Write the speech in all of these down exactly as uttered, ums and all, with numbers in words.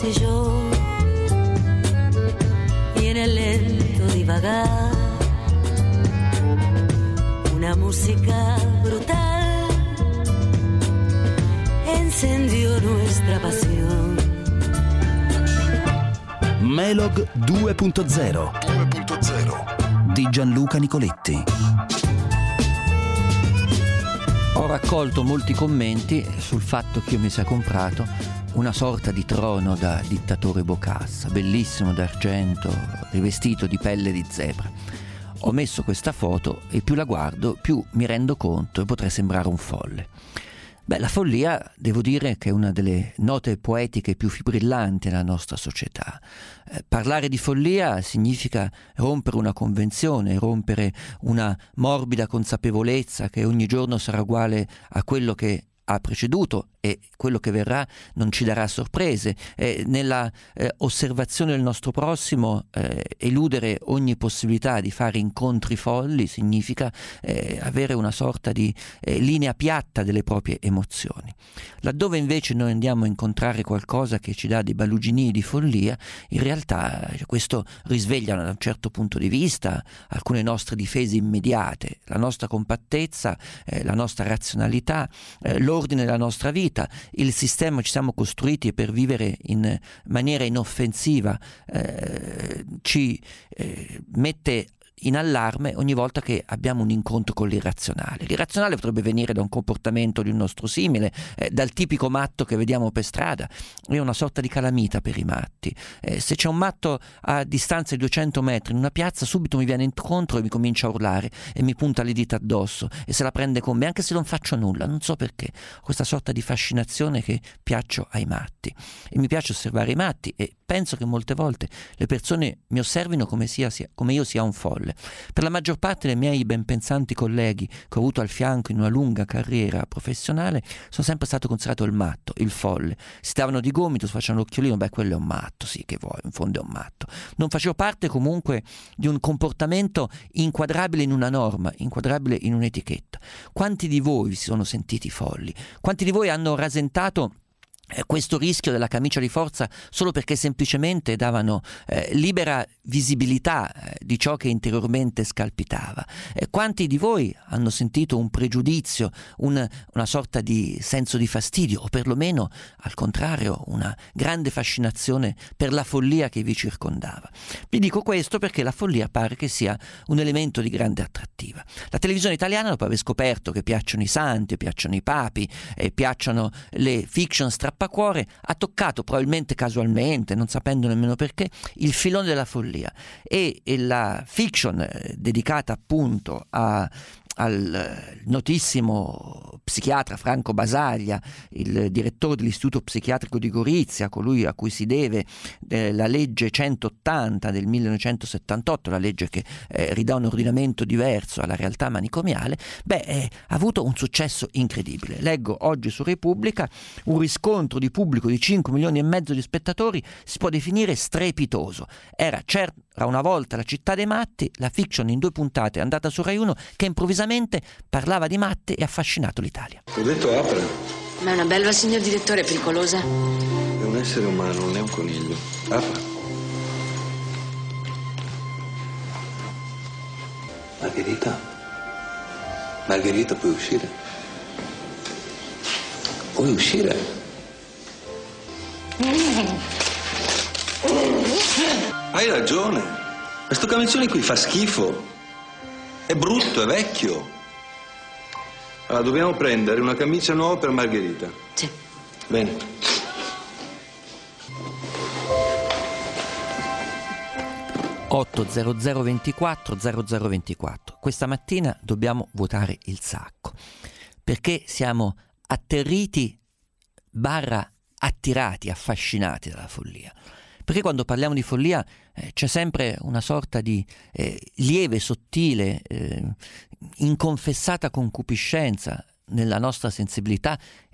y yo y en el lento divagar una música brutal encendió nuestra pasión. Melog due punto zero di Gianluca Nicoletti. Ho raccolto molti commenti sul fatto che io mi sia comprato una sorta di trono da dittatore Bokassa, bellissimo d'argento, rivestito di pelle di zebra. Ho messo questa foto e più la guardo, più mi rendo conto e potrei sembrare un folle. Beh, la follia, devo dire che è una delle note poetiche più fibrillanti nella nostra società. Eh, parlare di follia significa rompere una convenzione, rompere una morbida consapevolezza che ogni giorno sarà uguale a quello che ha preceduto e quello che verrà non ci darà sorprese. Eh, nella eh, osservazione del nostro prossimo, eh, eludere ogni possibilità di fare incontri folli significa eh, avere una sorta di eh, linea piatta delle proprie emozioni. Laddove invece noi andiamo a incontrare qualcosa che ci dà dei baluginii di follia, in realtà questo risveglia da un certo punto di vista alcune nostre difese immediate, la nostra compattezza, eh, la nostra razionalità, eh, l'ordine della nostra vita, il sistema ci siamo costruiti per vivere in maniera inoffensiva, eh, ci eh, mette in allarme ogni volta che abbiamo un incontro con l'irrazionale. L'irrazionale potrebbe venire da un comportamento di un nostro simile, eh, dal tipico matto che vediamo per strada. È una sorta di calamita per i matti. Eh, se c'è un matto a distanza di duecento metri in una piazza, subito mi viene incontro e mi comincia a urlare e mi punta le dita addosso e se la prende con me, anche se non faccio nulla, non so perché. Questa sorta di fascinazione che piaccio ai matti. E mi piace osservare i matti e penso che molte volte le persone mi osservino come, sia, sia, come io sia un folle. Per la maggior parte dei miei ben pensanti colleghi che ho avuto al fianco in una lunga carriera professionale sono sempre stato considerato il matto, il folle. Si stavano di gomito, si facevano l'occhiolino, beh quello è un matto, sì che vuoi, in fondo è un matto. Non facevo parte comunque di un comportamento inquadrabile in una norma, inquadrabile in un'etichetta. Quanti di voi vi si sono sentiti folli? Quanti di voi hanno rasentato questo rischio della camicia di forza solo perché semplicemente davano eh, libera visibilità eh, di ciò che interiormente scalpitava? Eh, quanti di voi hanno sentito un pregiudizio, un, una sorta di senso di fastidio o perlomeno al contrario una grande fascinazione per la follia che vi circondava? Vi dico questo perché la follia pare che sia un elemento di grande attrattiva. La televisione italiana, dopo aver scoperto che piacciono i santi, piacciono i papi e piacciono le fiction strappacuore, ha toccato probabilmente casualmente, non sapendo nemmeno perché, il filone della follia e, e la fiction eh, dedicata appunto a al notissimo psichiatra Franco Basaglia, il direttore dell'Istituto Psichiatrico di Gorizia, colui a cui si deve eh, la legge centottanta del millenovecentosettantotto, la legge che eh, ridà un ordinamento diverso alla realtà manicomiale, beh, eh, ha avuto un successo incredibile. Leggo oggi su Repubblica un riscontro di pubblico di cinque milioni e mezzo di spettatori, si può definire strepitoso. Era certo una volta La città dei matti, la fiction in due puntate andata su Rai uno che improvvisamente parlava di matte e ha affascinato l'Italia. Ho detto apra. Ma è una belva, signor direttore, pericolosa. È un essere umano, non è un coniglio. Apra. Margherita? Margherita, puoi uscire? Puoi uscire? Hai ragione. Questo camicione qui fa schifo. È brutto, è vecchio. Allora, dobbiamo prendere una camicia nuova per Margherita. Sì. Bene. otto zero zero ventiquattro zero zero ventiquattro. Questa mattina dobbiamo votare il sacco perché siamo atterriti barra attirati, affascinati dalla follia. Perché quando parliamo di follia eh, c'è sempre una sorta di eh, lieve, sottile, eh, inconfessata concupiscenza nella nostra sensibilità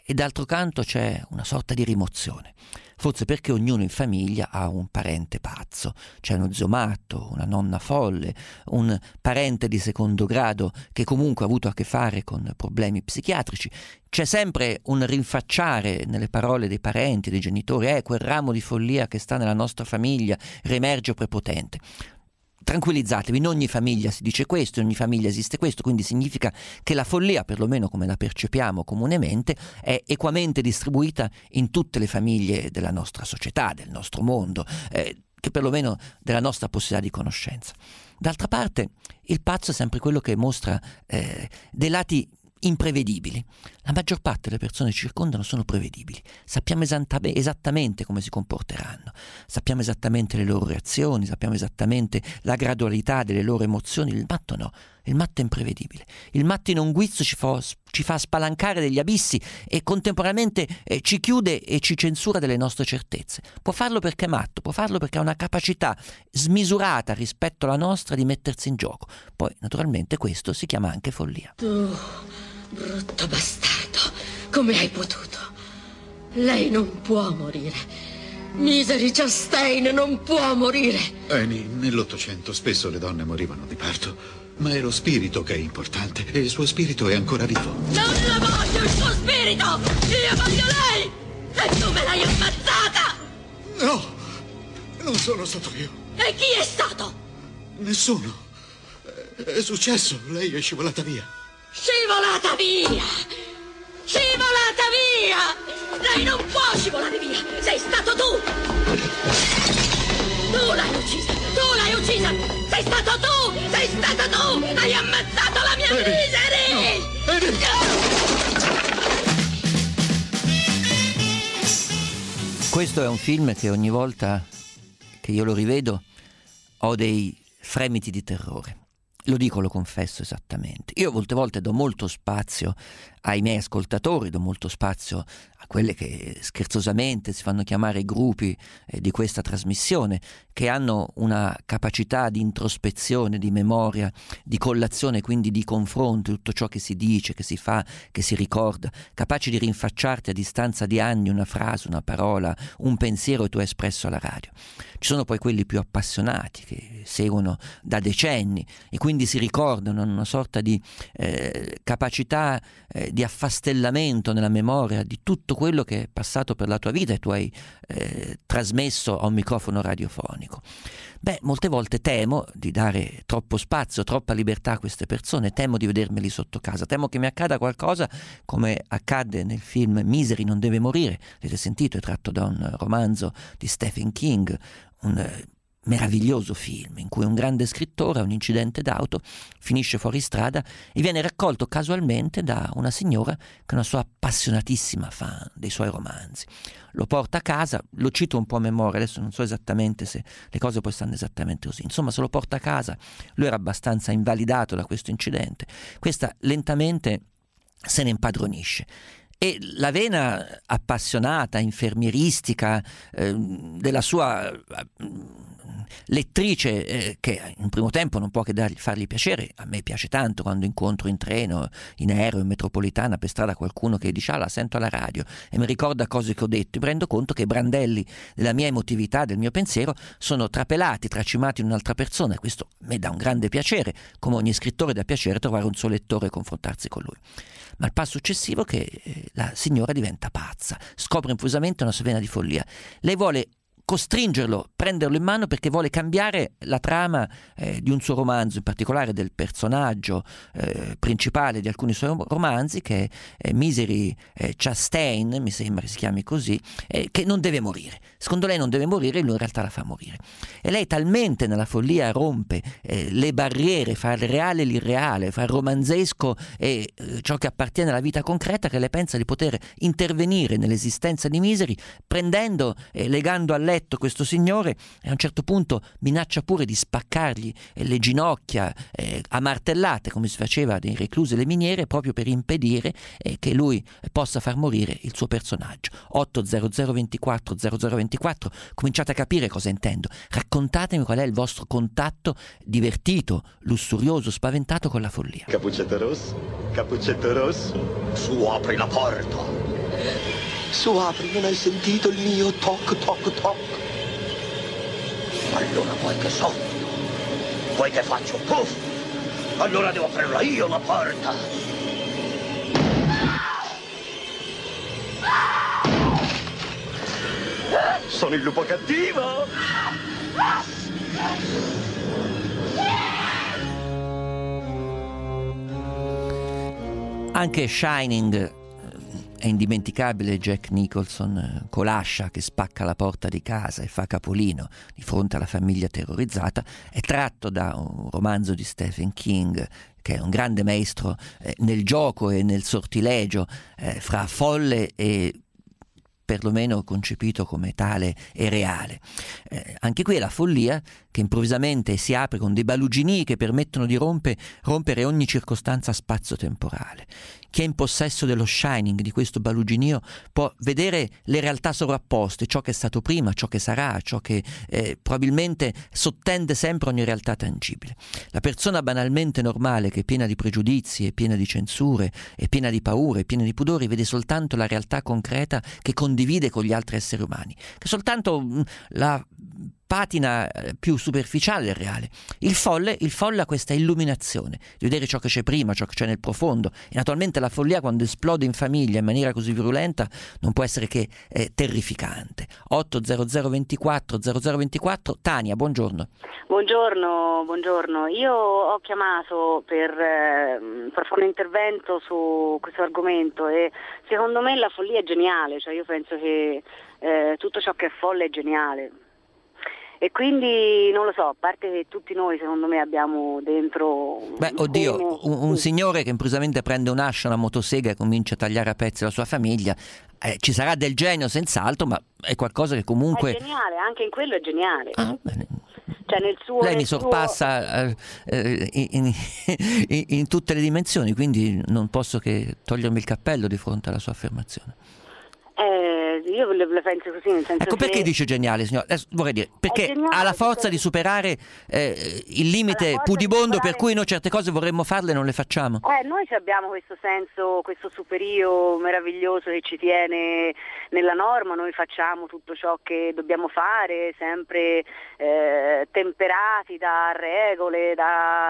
e d'altro canto c'è una sorta di rimozione. Forse perché ognuno in famiglia ha un parente pazzo, c'è uno zio matto, una nonna folle, un parente di secondo grado che comunque ha avuto a che fare con problemi psichiatrici. C'è sempre un rinfacciare nelle parole dei parenti, dei genitori, eh, quel ramo di follia che sta nella nostra famiglia riemerge prepotente. Tranquillizzatevi, in ogni famiglia si dice questo, in ogni famiglia esiste questo, quindi significa che la follia, perlomeno come la percepiamo comunemente, è equamente distribuita in tutte le famiglie della nostra società, del nostro mondo, eh, che perlomeno della nostra possibilità di conoscenza. D'altra parte, il pazzo è sempre quello che mostra eh, dei lati imprevedibili. La maggior parte delle persone che ci circondano sono prevedibili. Sappiamo esattamente come si comporteranno, sappiamo esattamente le loro reazioni, sappiamo esattamente la gradualità delle loro emozioni. Il matto no, il matto è imprevedibile. Il matto in un guizzo ci fa, ci fa spalancare degli abissi e contemporaneamente eh, ci chiude e ci censura delle nostre certezze. Può farlo perché è matto, può farlo perché ha una capacità smisurata rispetto alla nostra di mettersi in gioco. Poi naturalmente questo si chiama anche follia. Tu, brutto bastardo, come hai potuto? Lei non può morire. Misery Chastain non può morire. Annie, nell'Ottocento spesso le donne morivano di parto, ma è lo spirito che è importante e il suo spirito è ancora vivo. Non la voglio il suo spirito! Io voglio lei! E tu me l'hai ammazzata! No, non sono stato io. E chi è stato? Nessuno. È successo, lei è scivolata via. Scivolata via! Scivolata via! Lei non può scivolare via! Sei stato tu! Tu l'hai uccisa! Tu l'hai uccisa! Sei stato tu! Sei stato tu! Hai ammazzato la mia Misery! No. Questo è un film che ogni volta che io lo rivedo ho dei fremiti di terrore. Lo dico, lo confesso esattamente. Io molte volte do molto spazio ai miei ascoltatori, do molto spazio a quelle che scherzosamente si fanno chiamare i gruppi eh, di questa trasmissione, che hanno una capacità di introspezione, di memoria, di collazione, quindi di confronto, tutto ciò che si dice, che si fa, che si ricorda, capaci di rinfacciarti a distanza di anni una frase, una parola, un pensiero che tu hai espresso alla radio. Ci sono poi quelli più appassionati che seguono da decenni e quindi si ricordano, hanno una sorta di eh, capacità eh, di affastellamento nella memoria di tutto quello che è passato per la tua vita e tu hai eh, trasmesso a un microfono radiofonico. Beh, molte volte temo di dare troppo spazio, troppa libertà a queste persone, temo di vedermeli sotto casa, temo che mi accada qualcosa come accadde nel film Misery non deve morire, avete sentito, è tratto da un romanzo di Stephen King, un eh, meraviglioso film in cui un grande scrittore ha un incidente d'auto, finisce fuori strada e viene raccolto casualmente da una signora che è una sua appassionatissima fan dei suoi romanzi. Lo porta a casa, lo cito un po' a memoria, adesso non so esattamente se le cose poi stanno esattamente così, insomma se lo porta a casa, lui era abbastanza invalidato da questo incidente, questa lentamente se ne impadronisce. E la vena appassionata, infermieristica eh, della sua eh, lettrice, eh, che in primo tempo non può che dargli, fargli piacere, a me piace tanto quando incontro in treno, in aereo, in metropolitana, per strada qualcuno che dice ah la sento alla radio e mi ricorda cose che ho detto, mi rendo conto che i brandelli della mia emotività, del mio pensiero sono trapelati, tracimati in un'altra persona e questo mi dà un grande piacere, come ogni scrittore dà piacere trovare un suo lettore e confrontarsi con lui. Ma il passo successivo è che la signora diventa pazza, scopre improvvisamente una sua vena di follia. Lei vuole costringerlo, prenderlo in mano perché vuole cambiare la trama eh, di un suo romanzo, in particolare del personaggio eh, principale di alcuni suoi romanzi, che è eh, Misery eh, Chastain, mi sembra si chiami così, eh, che non deve morire. Secondo lei non deve morire e lui in realtà la fa morire. E lei talmente nella follia rompe eh, le barriere fra il reale e l'irreale, fra il romanzesco e eh, ciò che appartiene alla vita concreta, che lei pensa di poter intervenire nell'esistenza di Misery prendendo e eh, legando a lei questo signore e a un certo punto minaccia pure di spaccargli le ginocchia eh, a martellate come si faceva nei reclusi e le miniere proprio per impedire eh, che lui possa far morire il suo personaggio. otto zero zero ventiquattro zero zero ventiquattro, cominciate a capire cosa intendo, raccontatemi qual è il vostro contatto divertito, lussurioso, spaventato con la follia. Cappuccetto rosso, cappuccetto rosso, su apri la porta. Su, apri, non hai sentito il mio toc toc toc? Allora vuoi che soffio? Vuoi che faccio puff? Allora devo aprirla io la porta. Sono il lupo cattivo! Anche Shining è indimenticabile. Jack Nicholson con l'ascia che spacca la porta di casa e fa capolino di fronte alla famiglia terrorizzata, è tratto da un romanzo di Stephen King, che è un grande maestro eh, nel gioco e nel sortilegio eh, fra folle e perlomeno concepito come tale e reale. Eh, anche qui è la follia che improvvisamente si apre con dei baluginii che permettono di rompe, rompere ogni circostanza spazio-temporale. Chi è in possesso dello Shining, di questo baluginio, può vedere le realtà sovrapposte, ciò che è stato prima, ciò che sarà, ciò che eh, probabilmente sottende sempre ogni realtà tangibile. La persona banalmente normale, che è piena di pregiudizi, è piena di censure, è piena di paure, è piena di pudori, vede soltanto la realtà concreta che condivide con gli altri esseri umani, che è soltanto mh, la patina più superficiale del reale. Il folle, il folle ha questa illuminazione di vedere ciò che c'è prima, ciò che c'è nel profondo, e naturalmente la follia, quando esplode in famiglia in maniera così virulenta, non può essere che eh, terrificante. otto zero zero ventiquattro zero zero ventiquattro. Tania, buongiorno. Buongiorno, buongiorno. Io ho chiamato per, eh, per fare un intervento su questo argomento, e secondo me la follia è geniale, cioè io penso che eh, tutto ciò che è folle è geniale. E quindi non lo so, a parte che tutti noi secondo me abbiamo dentro... Beh, oddio, un, un signore che improvvisamente prende un'ascia, una motosega e comincia a tagliare a pezzi la sua famiglia, eh, ci sarà del genio senz'altro, ma è qualcosa che comunque... È geniale, anche in quello è geniale. Ah, bene. Cioè nel suo, Lei nel mi sorpassa suo... eh, in, in, in, in tutte le dimensioni, quindi non posso che togliermi il cappello di fronte alla sua affermazione. Eh, io le, le penso così, nel senso ecco che... perché dice geniale, signor. Adesso vorrei dire, perché ha la forza perché... di superare eh, il limite pudibondo superare... per cui noi certe cose vorremmo farle e non le facciamo. Eh, noi abbiamo questo senso, questo superio meraviglioso che ci tiene nella norma, noi facciamo tutto ciò che dobbiamo fare, sempre eh, temperati da regole, da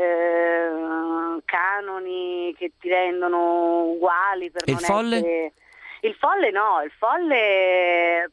eh, canoni che ti rendono uguali per e non il folle? essere... Il folle no, il folle,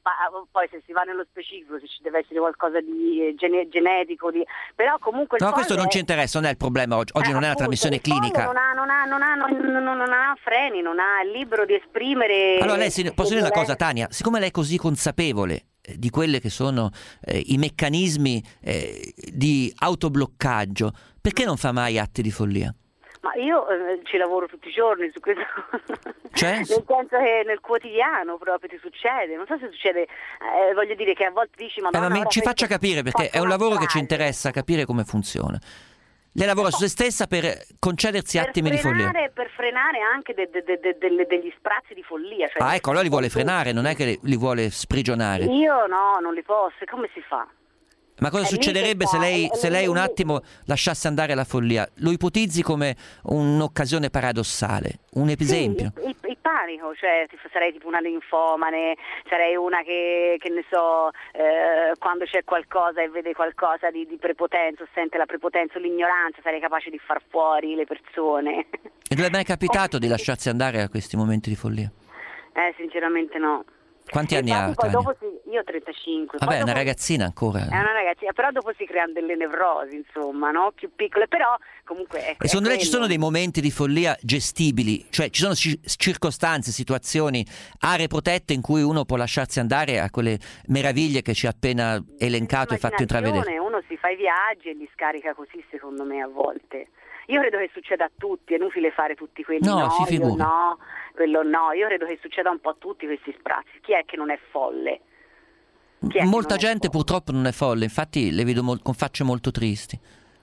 poi se si va nello specifico, se ci deve essere qualcosa di gene, genetico, di, però comunque il no, folle questo non ci interessa, non è il problema oggi, oggi eh, non è una appunto, trasmissione clinica. Non ha, non, ha, non, ha, non, non, non ha freni, non ha, è libero di esprimere... Allora lei, posso dire una cosa, Tania, siccome lei è così consapevole di quelle che sono eh, i meccanismi eh, di autobloccaggio, perché non fa mai atti di follia? Ma io eh, ci lavoro tutti i giorni su questo, cioè? Nel senso che nel quotidiano proprio ti succede, non so se succede, eh, voglio dire che a volte dici ma, eh, ma mi, ci penso... faccia capire, perché è un lavoro che ci interessa capire come funziona. Lei lavora su se stessa per concedersi per attimi frenare, di follia. Per frenare anche de, de, de, de, de, degli sprazzi di follia. Cioè ah ecco, allora li vuole frenare, non è che li vuole sprigionare. Io no, non li posso, come si fa? Ma cosa è succederebbe se lei, se lei un attimo lasciasse andare la follia? Lo ipotizzi come un'occasione paradossale, un esempio? Sì, il, il panico, cioè sarei tipo una linfomane, sarei una che, che ne so, eh, quando c'è qualcosa e vede qualcosa di, di prepotenza, sente la prepotenza, l'ignoranza, sarei capace di far fuori le persone. E non è mai capitato di lasciarsi andare a questi momenti di follia? Eh, sinceramente no. Quanti anni ha? Poi dopo si, io ho trentacinque. Vabbè, è una dopo, ragazzina ancora. È una ragazzina, però dopo si creano delle nevrosi, insomma, no? Più piccole, però comunque... Ecco, e secondo lei ci sono dei momenti di follia gestibili? Cioè ci sono ci- circostanze, situazioni, aree protette in cui uno può lasciarsi andare a quelle meraviglie che ci ha appena elencato e fatto intravedere? Uno si fa i viaggi e li scarica così, secondo me, a volte. Io credo che succeda a tutti, è inutile fare tutti quelli no, no, si figuri. no, quello no, io credo che succeda un po' a tutti questi sprazzi. Chi è che non è folle? Chi è Molta che non gente purtroppo non è folle, infatti le vedo mol- con facce molto tristi.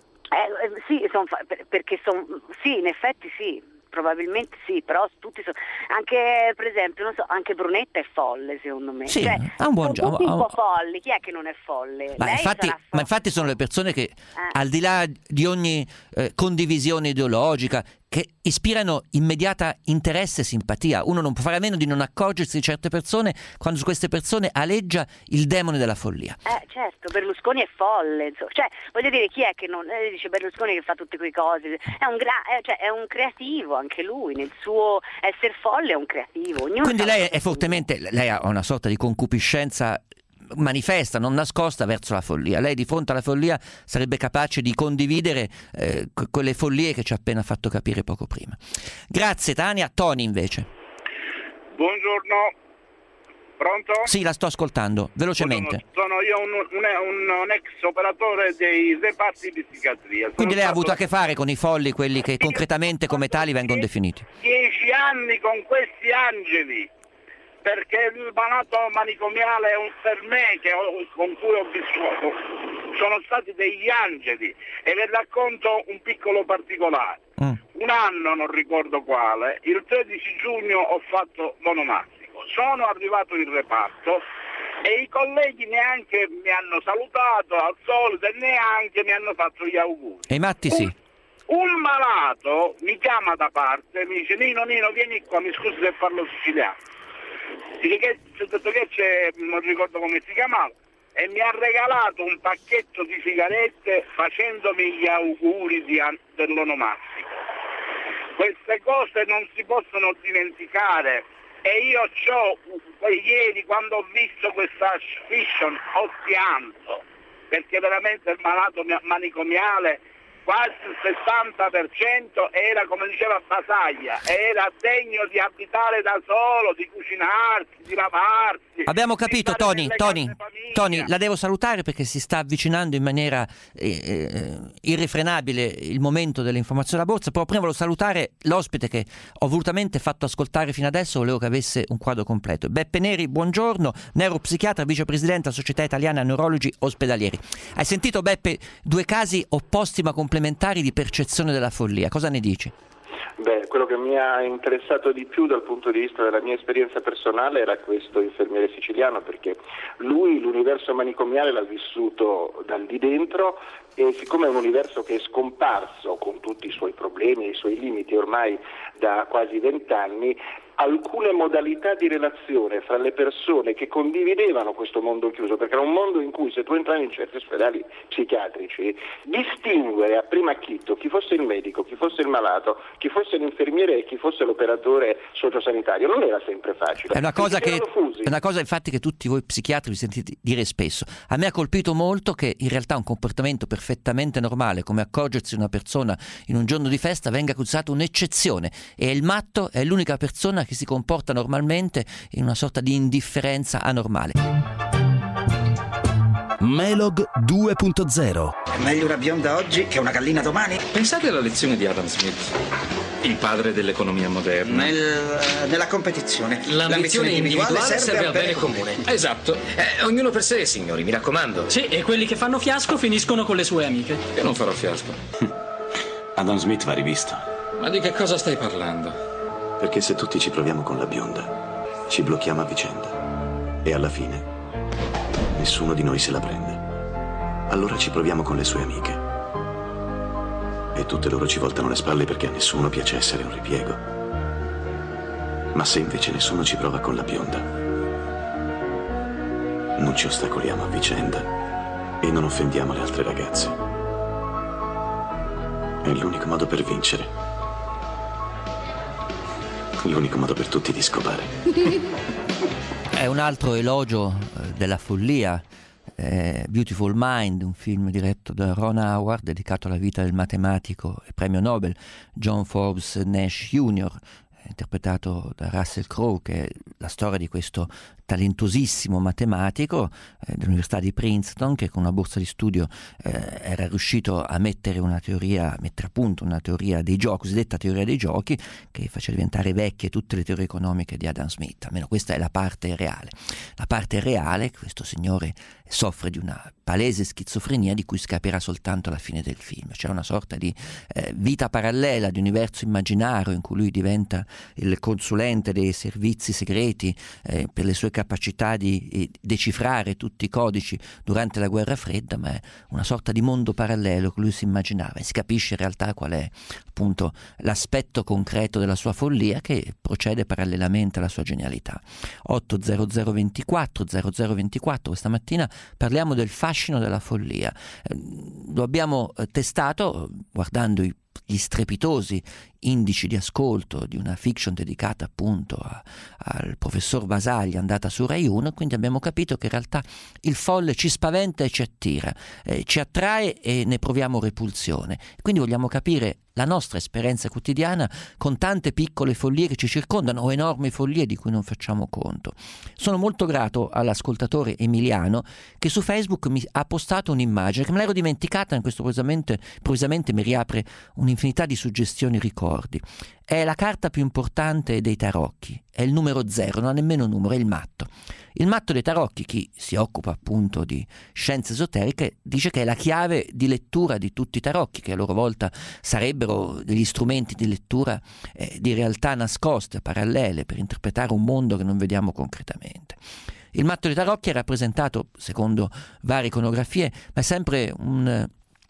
Eh, eh, sì, son fa- per- perché son, sì, in effetti sì, probabilmente sì, però tutti sono, anche per esempio, non so, anche Brunetta è folle secondo me. Sì, cioè, ha un buon sono tutti ha un... un po' folli, chi è che non è folle? Ma Lei infatti, sarà ma infatti sono le persone che, eh. al di là di ogni eh, condivisione ideologica, che ispirano immediata interesse e simpatia. Uno non può fare a meno di non accorgersi di certe persone quando su queste persone aleggia il demone della follia. Eh certo, Berlusconi è folle, insomma. Cioè, voglio dire, chi è che non eh, dice Berlusconi che fa tutte quelle cose? È un, gra- eh, cioè, è un creativo anche lui, nel suo essere folle è un creativo. Ognuno Quindi lei è fortemente, lei ha una sorta di concupiscenza manifesta, non nascosta, verso la follia. Lei di fronte alla follia sarebbe capace di condividere eh, quelle follie che ci ha appena fatto capire poco prima. Grazie Tania. Tony invece. Buongiorno. Pronto? Sì, la sto ascoltando, velocemente. Sono, sono io un, un, un, un ex operatore dei reparti di psichiatria. Sono Quindi lei ha stato... avuto a che fare con i folli, quelli che concretamente come tali vengono definiti? Dieci anni con questi angeli, perché il malato manicomiale è un, per me che ho, con cui ho vissuto, sono stati degli angeli, e vi racconto un piccolo particolare. Mm. Un anno, non ricordo quale, il tredici giugno ho fatto l'onomastico. Sono arrivato in reparto e i colleghi neanche mi hanno salutato al solito e neanche mi hanno fatto gli auguri. E i matti sì. Un, un malato mi chiama da parte e mi dice: Nino, Nino, vieni qua, mi scusi se parlo siciliano. Che, detto che c'è, non ricordo come si chiamava, e mi ha regalato un pacchetto di sigarette facendomi gli auguri di, dell'onomastico. Queste cose non si possono dimenticare. E io c'ho, ieri quando ho visto questa fiction ho pianto, perché veramente il malato manicomiale quasi il sessanta per cento era, come diceva Basaglia, era degno di abitare da solo, di cucinarsi, di lavarsi. Abbiamo capito, Tony, Tony, Tony, la devo salutare perché si sta avvicinando in maniera eh, eh, irrefrenabile il momento dell'informazione della borsa, però prima volevo salutare l'ospite che ho volutamente fatto ascoltare fino adesso, volevo che avesse un quadro completo. Beppe Neri, buongiorno, neuropsichiatra, vicepresidente della Società Italiana Neurologi Ospedalieri. Hai sentito, Beppe, due casi opposti ma complementari di percezione della follia, cosa ne dici? Beh, quello che mi ha interessato di più dal punto di vista della mia esperienza personale era questo infermiere siciliano, perché lui l'universo manicomiale l'ha vissuto dal di dentro, e siccome è un universo che è scomparso con tutti i suoi problemi e i suoi limiti ormai da quasi vent'anni, alcune modalità di relazione fra le persone che condividevano questo mondo chiuso, perché era un mondo in cui se tu entravi in certi ospedali psichiatrici, distinguere a primo acchito chi fosse il medico, chi fosse il malato, chi fosse l'infermiere e chi fosse l'operatore sociosanitario non era sempre facile. È una cosa che è una cosa infatti che tutti voi psichiatri vi sentite dire spesso. A me ha colpito molto che in realtà un comportamento perfettamente normale, come accorgersi di una persona in un giorno di festa, venga accusato un'eccezione, e il matto è l'unica persona che si comporta normalmente in una sorta di indifferenza anormale. Melog due punto zero. È meglio una bionda oggi che una gallina domani? Pensate alla lezione di Adam Smith, il padre dell'economia moderna. Nel, nella competizione. L'ambizione individuale, individuale serve, serve al bene comune. comune. Esatto. Eh, ognuno per sé, signori, mi raccomando. Sì, e quelli che fanno fiasco finiscono con le sue amiche. Io non farò fiasco. Adam Smith va rivisto. Ma di che cosa stai parlando? Perché se tutti ci proviamo con la bionda, ci blocchiamo a vicenda. E alla fine, nessuno di noi se la prende. Allora ci proviamo con le sue amiche. E tutte loro ci voltano le spalle perché a nessuno piace essere un ripiego. Ma se invece nessuno ci prova con la bionda, non ci ostacoliamo a vicenda e non offendiamo le altre ragazze. È l'unico modo per vincere. L'unico modo per tutti di scopare. È un altro elogio eh, della follia. eh, Beautiful Mind, un film diretto da Ron Howard dedicato alla vita del matematico e premio Nobel John Forbes Nash junior, interpretato da Russell Crowe, che è la storia di questo talentosissimo matematico eh, dell'Università di Princeton, che con una borsa di studio eh, era riuscito a mettere una teoria, a mettere a punto una teoria dei giochi, cosiddetta teoria dei giochi, che faceva diventare vecchie tutte le teorie economiche di Adam Smith. Almeno questa è la parte reale. La parte reale, questo signore soffre di una palese schizofrenia di cui scapirà soltanto alla fine del film. C'è una sorta di eh, vita parallela, di universo immaginario in cui lui diventa il consulente dei servizi segreti segreti, eh, per le sue capacità di eh, decifrare tutti i codici durante la guerra fredda, ma è una sorta di mondo parallelo che lui si immaginava, e si capisce in realtà qual è appunto l'aspetto concreto della sua follia, che procede parallelamente alla sua genialità. otto zero zero ventiquattro zero zero ventiquattro, questa mattina parliamo del fascino della follia. Eh, lo abbiamo eh, testato guardando i gli strepitosi indici di ascolto di una fiction dedicata appunto a, al professor Basaglia, andata su Rai uno, quindi abbiamo capito che in realtà il folle ci spaventa e ci attira, eh, ci attrae e ne proviamo repulsione. Quindi vogliamo capire la nostra esperienza quotidiana con tante piccole follie che ci circondano, o enormi follie di cui non facciamo conto. Sono molto grato all'ascoltatore Emiliano che su Facebook mi ha postato un'immagine che me l'ero dimenticata, in questo improvvisamente, improvvisamente mi riapre un'infinità di suggestioni e ricordi. È la carta più importante dei tarocchi, è il numero zero, non ha nemmeno un numero, è il matto. Il matto dei tarocchi, chi si occupa appunto di scienze esoteriche, dice che è la chiave di lettura di tutti i tarocchi, che a loro volta sarebbero degli strumenti di lettura eh, di realtà nascoste, parallele, per interpretare un mondo che non vediamo concretamente. Il matto dei tarocchi è rappresentato, secondo varie iconografie, ma è sempre un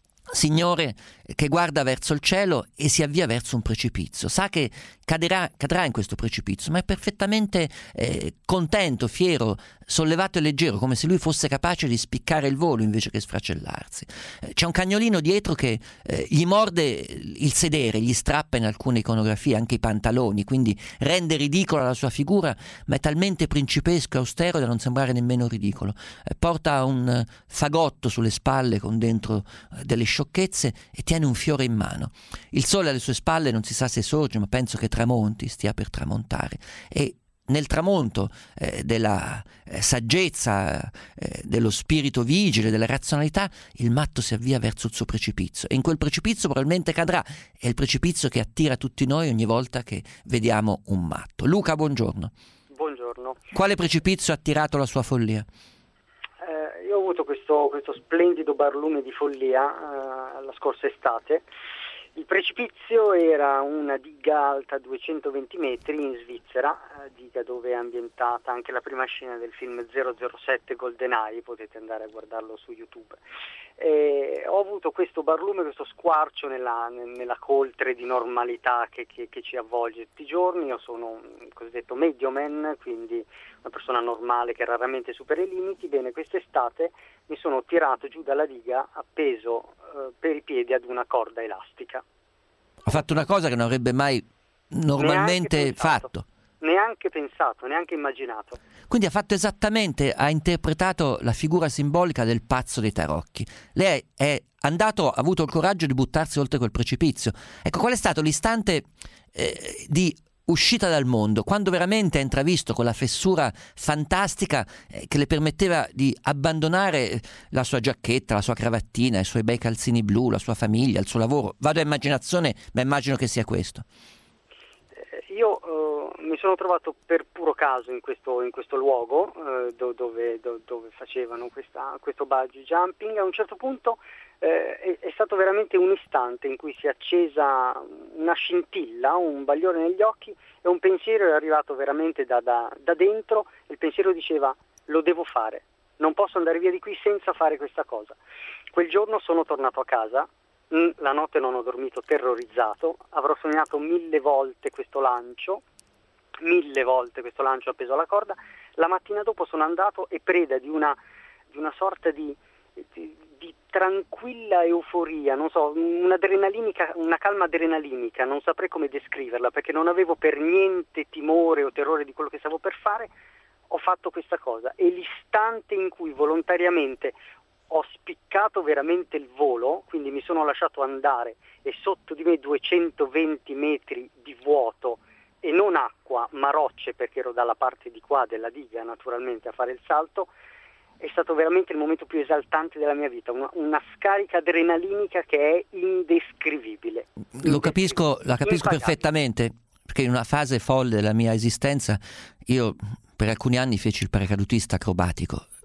signore che guarda verso il cielo e si avvia verso un precipizio, sa che caderà, cadrà in questo precipizio, ma è perfettamente eh, contento, fiero, sollevato e leggero, come se lui fosse capace di spiccare il volo invece che sfracellarsi. Eh, c'è un cagnolino dietro che eh, gli morde il sedere, gli strappa in alcune iconografie anche i pantaloni, quindi rende ridicola la sua figura, ma è talmente principesco e austero da non sembrare nemmeno ridicolo. Eh, porta un eh, fagotto sulle spalle con dentro eh, delle sciocchezze e tiene un fiore in mano. Il sole alle sue spalle non si sa se sorge, ma penso che tramonti, stia per tramontare, e nel tramonto eh, della eh, saggezza, eh, dello spirito vigile, della razionalità, il matto si avvia verso il suo precipizio, e in quel precipizio probabilmente cadrà. È il precipizio che attira tutti noi ogni volta che vediamo un matto. Luca, buongiorno. Buongiorno. Quale precipizio ha attirato la sua follia? Eh, io ho avuto questo, questo splendido barlume di follia eh, la scorsa estate. Il precipizio era una diga alta duecentoventi metri in Svizzera, diga dove è ambientata anche la prima scena del film zero zero sette GoldenEye, potete andare a guardarlo su YouTube. E ho avuto questo barlume, questo squarcio nella, nella coltre di normalità che, che, che ci avvolge tutti i giorni. Io sono un cosiddetto medioman, quindi una persona normale che raramente supera i limiti. Bene, quest'estate mi sono tirato giù dalla diga appeso eh, per i piedi ad una corda elastica. Ha fatto una cosa che non avrebbe mai normalmente neanche pensato, fatto. Neanche pensato, neanche immaginato. Quindi ha fatto esattamente, ha interpretato la figura simbolica del pazzo dei tarocchi. Lei è andato, ha avuto il coraggio di buttarsi oltre quel precipizio. Ecco, qual è stato l'istante eh, di uscita dal mondo, quando veramente ha intravisto quella fessura fantastica eh, che le permetteva di abbandonare la sua giacchetta, la sua cravattina, i suoi bei calzini blu, la sua famiglia, il suo lavoro? Vado a immaginazione, ma immagino che sia questo. Eh, io eh, mi sono trovato per puro caso in questo, in questo luogo eh, do, dove, do, dove facevano questa, questo bungee jumping. A un certo punto Eh, è, è stato veramente un istante in cui si è accesa una scintilla, un bagliore negli occhi, e un pensiero è arrivato veramente da, da, da dentro. Il pensiero diceva: lo devo fare, non posso andare via di qui senza fare questa cosa. Quel giorno sono tornato a casa, la notte non ho dormito, terrorizzato, avrò sognato mille volte questo lancio, mille volte questo lancio appeso alla corda. La mattina dopo sono andato e preda di una, di una sorta di, di di tranquilla euforia, non so, un'adrenalinica, una calma adrenalinica, non saprei come descriverla, perché non avevo per niente timore o terrore di quello che stavo per fare. Ho fatto questa cosa, e l'istante in cui volontariamente ho spiccato veramente il volo, quindi mi sono lasciato andare, e sotto di me duecentoventi metri di vuoto, e non acqua ma rocce, perché ero dalla parte di qua della diga naturalmente a fare il salto, è stato veramente il momento più esaltante della mia vita, una, una scarica adrenalinica che è indescrivibile. Lo capisco, la capisco perfettamente, perché in una fase folle della mia esistenza io per alcuni anni feci il paracadutista acrobatico.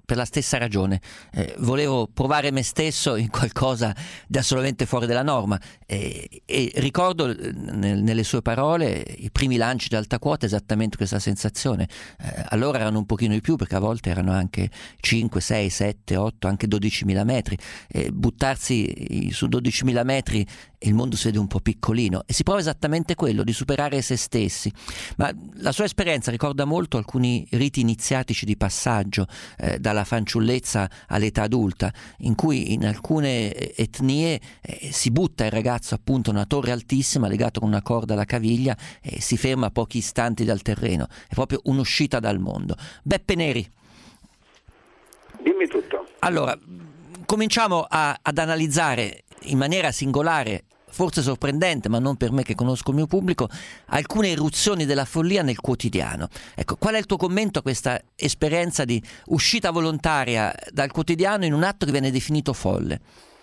per la stessa ragione. Eh, volevo provare me stesso in qualcosa di assolutamente fuori dalla norma, eh, e ricordo nel, nelle sue parole i primi lanci di alta quota esattamente questa sensazione. Eh, allora erano un pochino di più, perché a volte erano anche cinque, sei, sette, otto, anche dodicimila metri. Eh, buttarsi su dodicimila metri e il mondo si vede un po' piccolino, e si prova esattamente quello, di superare se stessi. Ma la sua esperienza ricorda molto alcuni riti iniziatici di passaggio, eh, dalla fanciullezza all'età adulta, in cui in alcune etnie eh, si butta il ragazzo appunto a una torre altissima, legato con una corda alla caviglia, e si ferma a pochi istanti dal terreno. È proprio un'uscita dal mondo. Beppe Neri. Dimmi tutto. Allora, cominciamo a, ad analizzare in maniera singolare, forse sorprendente, ma non per me che conosco il mio pubblico, alcune irruzioni della follia nel quotidiano. Ecco, qual è il tuo commento a questa esperienza di uscita volontaria dal quotidiano in un atto che viene definito folle?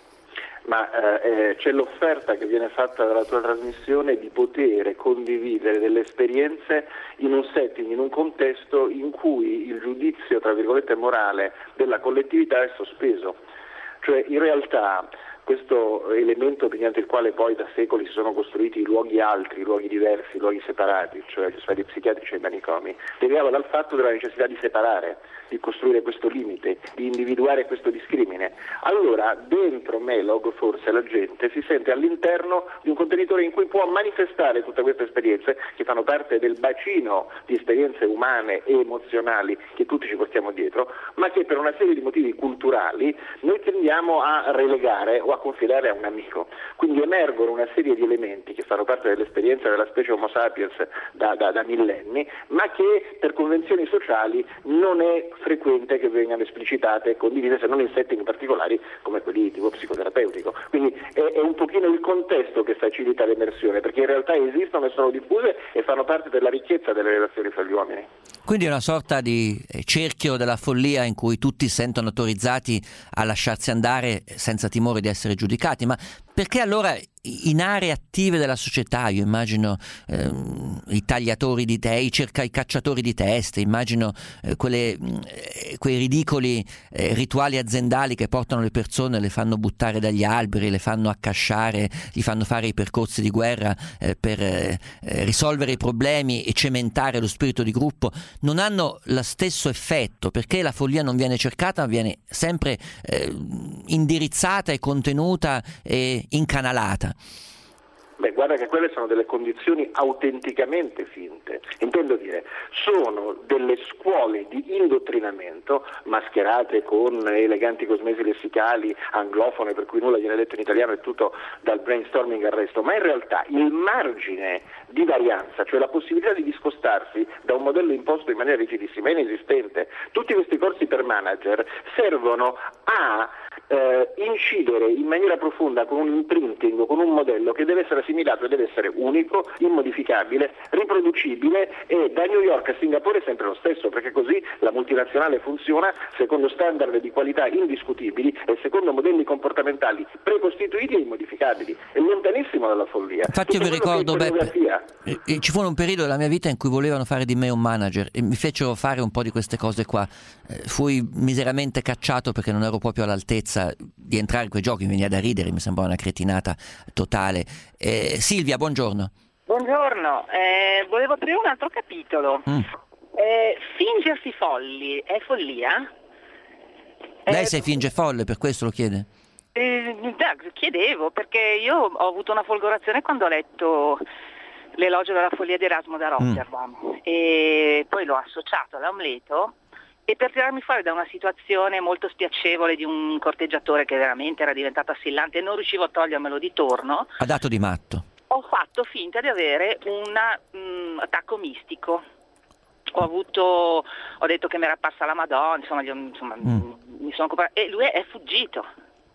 Ma eh, c'è l'offerta che viene fatta dalla tua trasmissione di poter condividere delle esperienze in un setting, in un contesto in cui il giudizio, tra virgolette, morale della collettività è sospeso. Cioè, in realtà, questo elemento mediante il quale poi da secoli si sono costruiti luoghi altri, luoghi diversi, luoghi separati, cioè gli ospedali psichiatrici e i manicomi, derivava dal fatto della necessità di separare, di costruire questo limite, di individuare questo discrimine. Allora, dentro Melog forse la gente si sente all'interno di un contenitore in cui può manifestare tutte queste esperienze che fanno parte del bacino di esperienze umane e emozionali che tutti ci portiamo dietro, ma che per una serie di motivi culturali noi tendiamo a relegare o a confidare a un amico. Quindi emergono una serie di elementi che fanno parte dell'esperienza della specie Homo sapiens da, da, da millenni, ma che per convenzioni sociali non è frequente che vengano esplicitate e condivise, se non in setting particolari come quelli di tipo psicoterapeutico. Quindi è, è un pochino il contesto che facilita l'emersione, perché in realtà esistono e sono diffuse e fanno parte della ricchezza delle relazioni fra gli uomini. Quindi è una sorta di cerchio della follia in cui tutti si sentono autorizzati a lasciarsi andare senza timore di essere giudicati. Ma perché allora in aree attive della società, io immagino ehm, i tagliatori di teste, i, cerca, i cacciatori di teste, immagino eh, quelle, eh, quei ridicoli eh, rituali aziendali che portano le persone, le fanno buttare dagli alberi, le fanno accasciare, gli fanno fare i percorsi di guerra eh, per eh, risolvere i problemi e cementare lo spirito di gruppo, non hanno lo stesso effetto, perché la follia non viene cercata, ma viene sempre eh, indirizzata e contenuta e incanalata. Beh, guarda che quelle sono delle condizioni autenticamente finte. Intendo dire, sono delle scuole di indottrinamento mascherate con eleganti cosmesi lessicali, anglofone, per cui nulla viene detto in italiano e tutto dal brainstorming al resto, ma in realtà il margine di varianza, cioè la possibilità di discostarsi da un modello imposto in maniera rigidissima, è inesistente. Tutti questi corsi per manager servono a eh, incidere in maniera profonda con un imprinting o con un modello che deve essere assimilato e deve essere unico, immodificabile, riproducibile, e da New York a Singapore è sempre lo stesso, perché così la multinazionale funziona secondo standard di qualità indiscutibili e secondo modelli comportamentali precostituiti e immodificabili. È lontanissimo dalla follia. Infatti io vi ricordo, Beppe, eh, ci fu un periodo della mia vita in cui volevano fare di me un manager e mi fecero fare un po' di queste cose qua. Eh, fui miseramente cacciato perché non ero proprio all'altezza di entrare in quei giochi, mi veniva da ridere, mi sembrava una cretinata totale. Eh, Silvia, buongiorno. Buongiorno, eh, volevo aprire un altro capitolo. Mm. Eh, fingersi folli è follia? Lei eh, si finge folle, per questo lo chiede? Eh, chiedevo, perché io ho avuto una folgorazione quando ho letto L'elogio della follia di Erasmo da Rotterdam mm. e poi l'ho associato all'Amleto, e per tirarmi fuori da una situazione molto spiacevole di un corteggiatore che veramente era diventato assillante e non riuscivo a togliermelo di torno, ha dato di matto. Ho fatto finta di avere un attacco mistico. Ho avuto, ho detto che mi era apparsa la Madonna, insomma, insomma mm. mi sono comprato, e lui è fuggito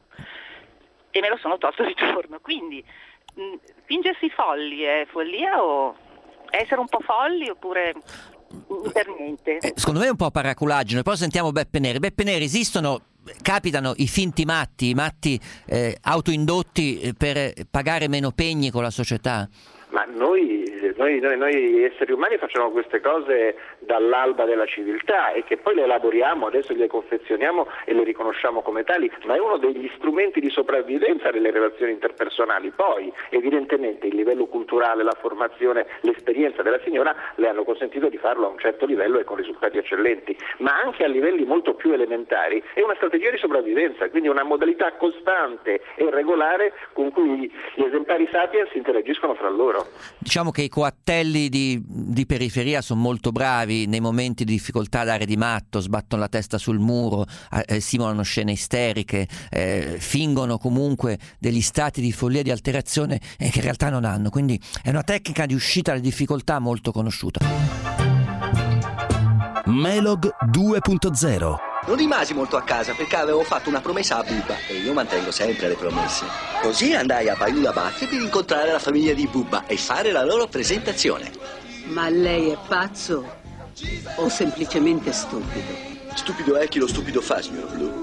e me lo sono tolto di torno. Quindi mh, fingersi folli è follia o essere un po' folli oppure per niente? Eh, secondo me è un po' paraculaggine. Poi sentiamo Beppe Neri. Beppe Neri, esistono, capitano i finti matti, i matti eh, autoindotti per pagare meno pegni con la società? Ma noi Noi, noi, noi esseri umani facciamo queste cose dall'alba della civiltà e che poi le elaboriamo, adesso le confezioniamo e le riconosciamo come tali, ma è uno degli strumenti di sopravvivenza delle relazioni interpersonali. Poi evidentemente il livello culturale, la formazione, l'esperienza della signora le hanno consentito di farlo a un certo livello e con risultati eccellenti, ma anche a livelli molto più elementari è una strategia di sopravvivenza, quindi una modalità costante e regolare con cui gli esemplari sapiens interagiscono fra loro. Diciamo che i coattelli di, di periferia sono molto bravi nei momenti di difficoltà ad dare di matto, sbattono la testa sul muro, eh, simulano scene isteriche, eh, fingono comunque degli stati di follia e di alterazione eh, che in realtà non hanno, quindi è una tecnica di uscita dalle difficoltà molto conosciuta. Melog due punto zero. Non rimasi molto a casa perché avevo fatto una promessa a Bubba e io mantengo sempre le promesse. Così andai a Baiula Bacche per incontrare la famiglia di Bubba e fare la loro presentazione. Ma lei è pazzo o semplicemente stupido? Stupido è chi lo stupido fa, signor Blu.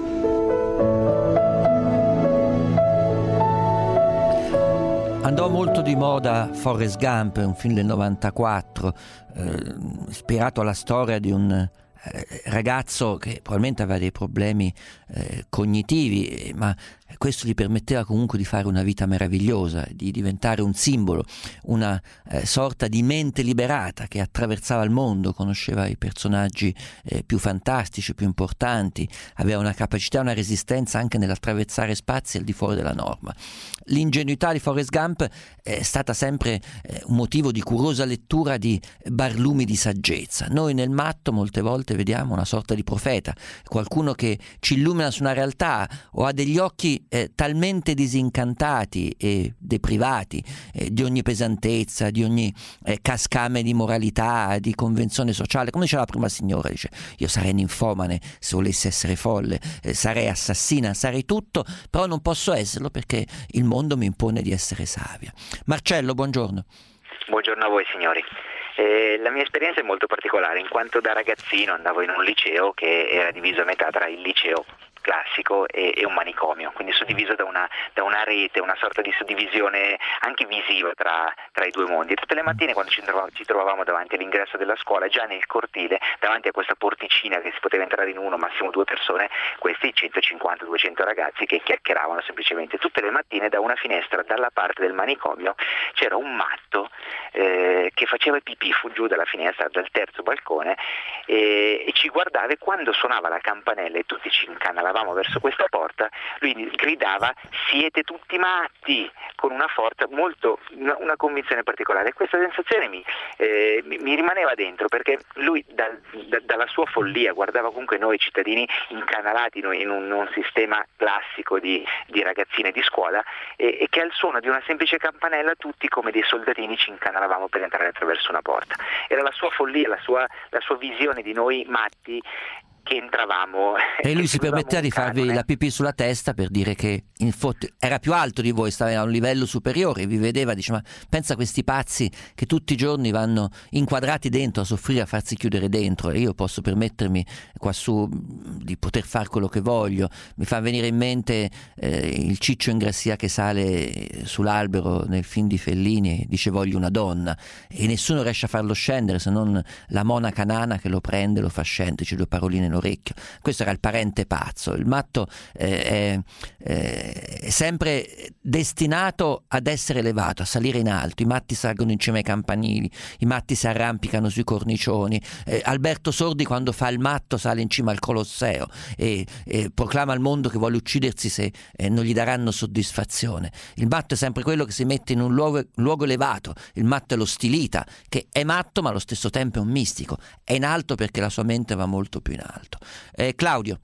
Andò molto di moda Forrest Gump, un film del novantaquattro, eh, ispirato alla storia di un eh, ragazzo che probabilmente aveva dei problemi eh, cognitivi, ma questo gli permetteva comunque di fare una vita meravigliosa, di diventare un simbolo, una eh, sorta di mente liberata che attraversava il mondo, conosceva i personaggi eh, più fantastici, più importanti, aveva una capacità, una resistenza anche nell'attraversare spazi al di fuori della norma. L'ingenuità di Forrest Gump è stata sempre eh, un motivo di curiosa lettura di barlumi di saggezza. Noi nel matto molte volte vediamo una sorta di profeta, qualcuno che ci illumina su una realtà o ha degli occhi Eh, talmente disincantati e deprivati eh, di ogni pesantezza, di ogni eh, cascame di moralità, di convenzione sociale, come diceva la prima signora, dice: io sarei ninfomane se volessi essere folle, eh, sarei assassina, sarei tutto, però non posso esserlo perché il mondo mi impone di essere savia. Marcello, buongiorno. Buongiorno a voi signori. Eh, la mia esperienza è molto particolare, in quanto da ragazzino andavo in un liceo che era diviso a metà tra il liceo classico e, e un manicomio, quindi suddiviso da una, da una rete, una sorta di suddivisione anche visiva tra, tra i due mondi. E tutte le mattine quando ci trovavamo, ci trovavamo davanti all'ingresso della scuola, già nel cortile, davanti a questa porticina che si poteva entrare in uno, massimo due persone, questi centocinquanta duecento ragazzi che chiacchieravano semplicemente. Tutte le mattine da una finestra dalla parte del manicomio c'era un matto eh, che faceva pipì fu giù dalla finestra dal terzo balcone e, e ci guardava, e quando suonava la campanella e tutti ci incanalavamo verso questa porta, lui gridava: siete tutti matti, con una forza molto, una, una convinzione particolare. Questa sensazione mi, eh, mi, mi rimaneva dentro, perché lui da, da, dalla sua follia guardava comunque noi cittadini incanalati in un, un sistema classico di, di ragazzine di scuola, e, e che al suono di una semplice campanella tutti come dei soldatini ci incanalavamo per entrare attraverso una porta. Era la sua follia, la sua, la sua visione di noi matti che entravamo. E lui si permetteva di farvi la pipì sulla testa per dire che in foto era più alto di voi, stava a un livello superiore, vi vedeva, dice: ma pensa a questi pazzi che tutti i giorni vanno inquadrati dentro a soffrire, a farsi chiudere dentro, e io posso permettermi quassù di poter fare quello che voglio. Mi fa venire in mente eh, il ciccio in grassia che sale sull'albero nel film di Fellini e dice: voglio una donna, e nessuno riesce a farlo scendere se non la monaca nana che lo prende e lo fa scendere, dice due paroline orecchio. Questo era il parente pazzo. Il matto eh, è, eh, è sempre destinato ad essere elevato, a salire in alto. I matti salgono in cima ai campanili, i matti si arrampicano sui cornicioni. eh, Alberto Sordi, quando fa il matto, sale in cima al Colosseo e, e proclama al mondo che vuole uccidersi se eh, non gli daranno soddisfazione. Il matto è sempre quello che si mette in un luogo, luogo elevato. Il matto è lo stilita, che è matto ma allo stesso tempo è un mistico, è in alto perché la sua mente va molto più in alto. Eh, Claudio.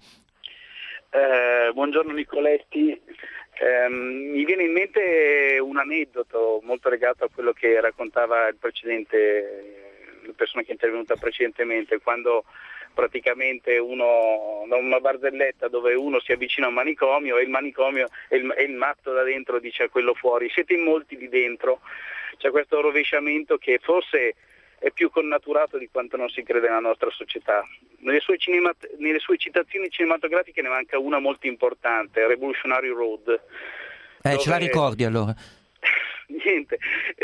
Eh, buongiorno Nicoletti. Eh, mi viene in mente un aneddoto molto legato a quello che raccontava il precedente, la persona che è intervenuta precedentemente, quando praticamente uno da una barzelletta dove uno si avvicina a un manicomio e il manicomio e il, e il matto da dentro dice a quello fuori: siete in molti lì dentro. C'è questo rovesciamento che forse è più connaturato di quanto non si crede nella nostra società. Nelle sue, cinema, nelle sue citazioni cinematografiche ne manca una molto importante, Revolutionary Road. Eh, dove... ce la ricordi allora? niente,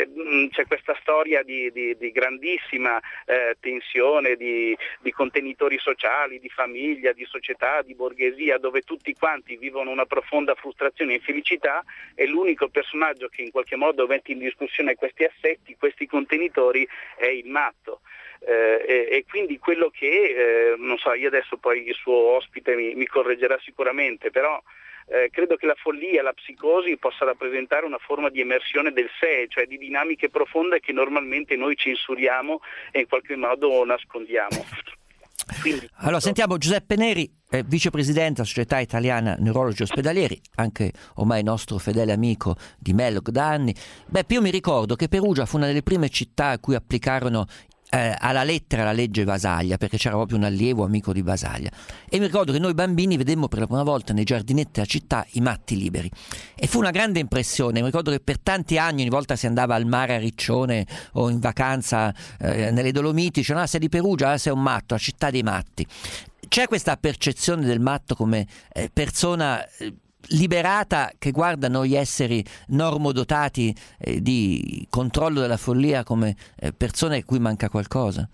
c'è questa storia di, di, di grandissima eh, tensione, di, di contenitori sociali, di famiglia, di società, di borghesia, dove tutti quanti vivono una profonda frustrazione e infelicità, e l'unico personaggio che in qualche modo mette in discussione questi assetti, questi contenitori, è il matto. Eh, e, e quindi quello che, eh, non so, io adesso poi il suo ospite mi, mi correggerà sicuramente, però Eh, credo che la follia, la psicosi possa rappresentare una forma di emersione del sé, cioè di dinamiche profonde che normalmente noi censuriamo e in qualche modo nascondiamo. Quindi, allora sentiamo Giuseppe Neri, eh, vicepresidente della Società Italiana Neurologi Ospedalieri, anche ormai nostro fedele amico di Melog da anni. Beh, io mi ricordo che Perugia fu una delle prime città a cui applicarono Eh, alla lettera la legge Basaglia, perché c'era proprio un allievo amico di Basaglia, e mi ricordo che noi bambini vedemmo per la prima volta nei giardinetti della città i matti liberi, e fu una grande impressione. Mi ricordo che per tanti anni, ogni volta si andava al mare a Riccione o in vacanza eh, nelle Dolomiti, dicevano: ah, sei di Perugia, ah, sei un matto, la città dei matti. C'è questa percezione del matto come eh, persona eh, liberata, che guarda noi esseri normodotati eh, di controllo della follia come eh, persone a cui manca qualcosa?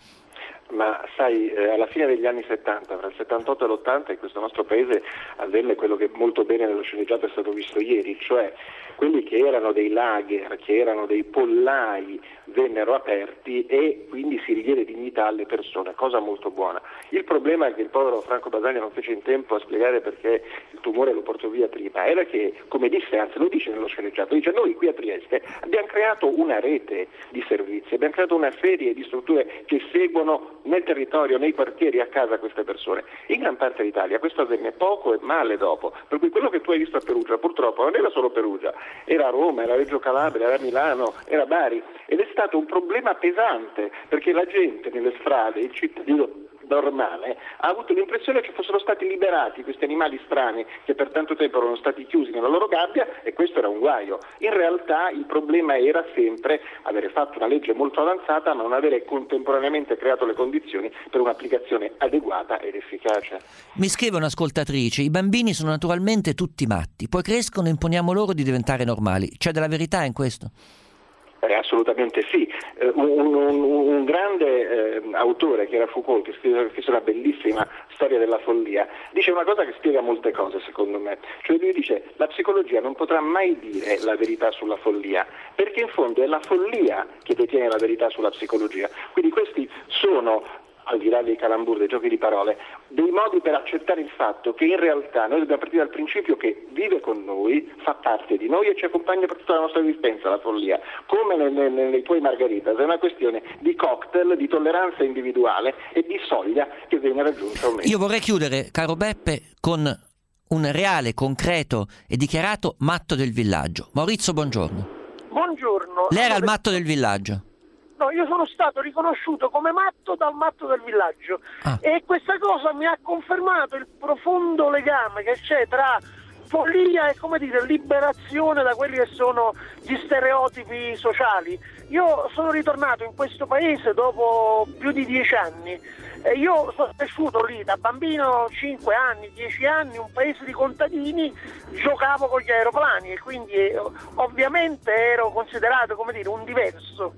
Ma sai, eh, alla fine degli anni settanta, tra il settantotto e l'ottanta, in questo nostro paese avvenne quello che molto bene nello sceneggiato è stato visto ieri, cioè quelli che erano dei lager, che erano dei pollai, vennero aperti e quindi si ridiede dignità alle persone, cosa molto buona. Il problema è che il povero Franco Basaglia non fece in tempo a spiegare perché il tumore lo portò via prima, era che, come disse, anzi lo dice nello sceneggiato, dice: noi qui a Trieste abbiamo creato una rete di servizi, abbiamo creato una serie di strutture che seguono nel territorio, nei quartieri, a casa queste persone. In gran parte d'Italia questo avvenne poco e male dopo, per cui quello che tu hai visto a Perugia purtroppo non era solo Perugia, era Roma, era Reggio Calabria, era Milano, era Bari, ed è stato un problema pesante perché la gente nelle strade, il cittadino normale, ha avuto l'impressione che fossero stati liberati questi animali strani che per tanto tempo erano stati chiusi nella loro gabbia, e questo era un guaio. In realtà il problema era sempre avere fatto una legge molto avanzata ma non avere contemporaneamente creato le condizioni per un'applicazione adeguata ed efficace. Mi scrive un'ascoltatrice: i bambini sono naturalmente tutti matti, poi crescono e imponiamo loro di diventare normali. C'è della verità in questo? Eh, assolutamente sì. Eh, un, un, un grande eh, autore che era Foucault, che scrisse una bellissima storia della follia, dice una cosa che spiega molte cose secondo me, cioè lui dice: la psicologia non potrà mai dire la verità sulla follia, perché in fondo è la follia che detiene la verità sulla psicologia. Quindi questi sono, al di là dei calambur, dei giochi di parole, dei modi per accettare il fatto che in realtà noi dobbiamo partire dal principio che vive con noi, fa parte di noi e ci accompagna per tutta la nostra esistenza, la follia. Come nei, nei, nei tuoi Margaritas, è una questione di cocktail, di tolleranza individuale e di soglia che viene raggiunta o meno. Io vorrei chiudere, caro Beppe, con un reale, concreto e dichiarato matto del villaggio. Maurizio, buongiorno. Buongiorno. Lei era il matto del villaggio? No, io sono stato riconosciuto come matto dal matto del villaggio ah. e questa cosa mi ha confermato il profondo legame che c'è tra follia e, come dire, liberazione da quelli che sono gli stereotipi sociali. Io sono ritornato in questo paese dopo più di dieci anni e io sono cresciuto lì da bambino, cinque anni, dieci anni, un paese di contadini, giocavo con gli aeroplani e quindi eh, ovviamente ero considerato, come dire, un diverso.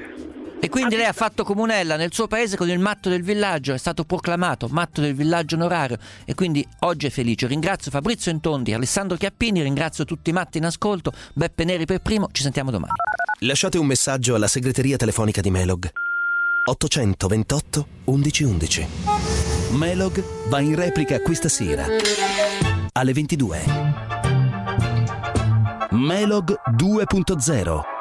E quindi lei ha fatto comunella nel suo paese con il matto del villaggio, è stato proclamato matto del villaggio onorario e quindi oggi è felice. Ringrazio Fabrizio Intondi, Alessandro Chiappini, ringrazio tutti i matti in ascolto, Beppe Neri per primo, ci sentiamo domani. Lasciate un messaggio alla segreteria telefonica di Melog ottocentoventotto undici undici. Melog va in replica questa sera alle ventidue. Melog due punto zero.